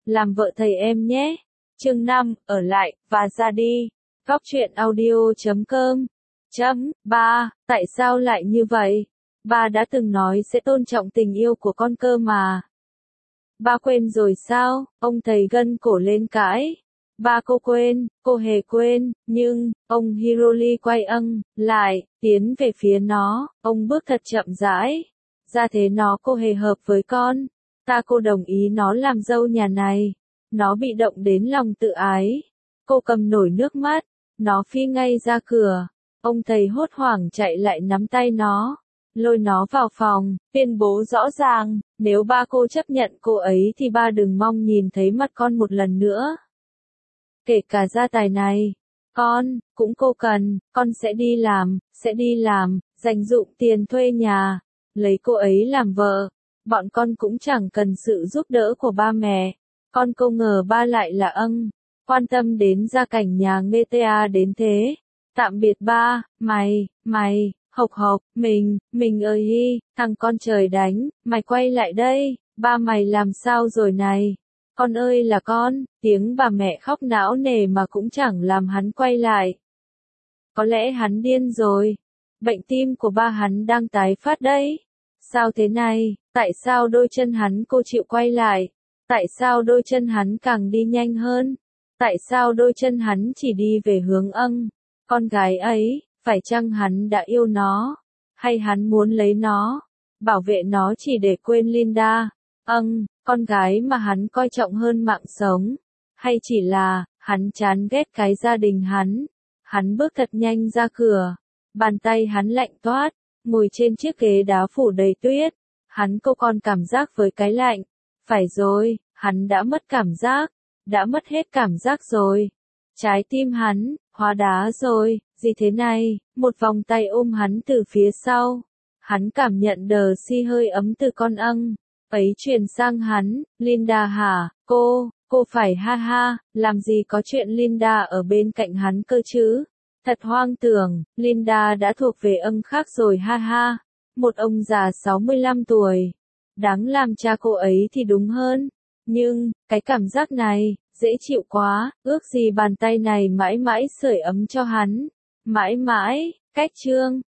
làm vợ thầy em nhé. Chương 5, ở lại, và ra đi. Góc truyện audio.com. Tại sao lại như vậy? Ba đã từng nói sẽ tôn trọng tình yêu của con cơ mà. Ba quên rồi sao? Ông thầy gân cổ lên cãi. Ba cô quên, cô hề quên, nhưng, ông Hiroshi quay lại, tiến về phía nó, ông bước thật chậm rãi. Ra thế nó cô hề hợp với con. Cô đồng ý nó làm dâu nhà này. Nó bị động đến lòng tự ái. Cô cầm nổi nước mắt. Nó phi ngay ra cửa. Ông thầy hốt hoảng chạy lại nắm tay nó. Lôi nó vào phòng, tuyên bố rõ ràng, nếu ba cô chấp nhận cô ấy thì ba đừng mong nhìn thấy mặt con một lần nữa. Kể cả gia tài này, cũng cô cần, con sẽ đi làm, dành dụm tiền thuê nhà, lấy cô ấy làm vợ. Bọn con cũng chẳng cần sự giúp đỡ của ba mẹ. Con không ngờ ba lại là quan tâm đến gia cảnh nhà GTA đến thế. Tạm biệt ba, mày, Hộc, mình ơi hi, thằng con trời đánh, mày quay lại đây, ba mày làm sao rồi này? Con ơi là con, tiếng bà mẹ khóc não nề mà cũng chẳng làm hắn quay lại. Có lẽ hắn điên rồi. Bệnh tim của ba hắn đang tái phát đấy. Sao thế này? Tại sao đôi chân hắn cô chịu quay lại? Tại sao đôi chân hắn càng đi nhanh hơn? Tại sao đôi chân hắn chỉ đi về hướng con gái ấy? Phải chăng hắn đã yêu nó? Hay hắn muốn lấy nó? Bảo vệ nó chỉ để quên Linda? Con gái mà hắn coi trọng hơn mạng sống. Hay chỉ là, hắn chán ghét cái gia đình hắn? Hắn bước thật nhanh ra cửa. Bàn tay hắn lạnh toát, ngồi trên chiếc ghế đá phủ đầy tuyết. Hắn cô còn cảm giác với cái lạnh. Phải rồi, hắn đã mất cảm giác. Đã mất hết cảm giác rồi. Trái tim hắn, hóa đá rồi, gì thế này? Một vòng tay ôm hắn từ phía sau. Hắn cảm nhận đờ si hơi ấm từ con ấy truyền sang hắn. Linda hả? Cô phải ha, làm gì có chuyện Linda ở bên cạnh hắn cơ chứ? Thật hoang tưởng, Linda đã thuộc về khác rồi ha. Một ông già 65 tuổi. Đáng làm cha cô ấy thì đúng hơn. Nhưng, cái cảm giác này, dễ chịu quá, ước gì bàn tay này mãi mãi sưởi ấm cho hắn. Mãi mãi, cách chương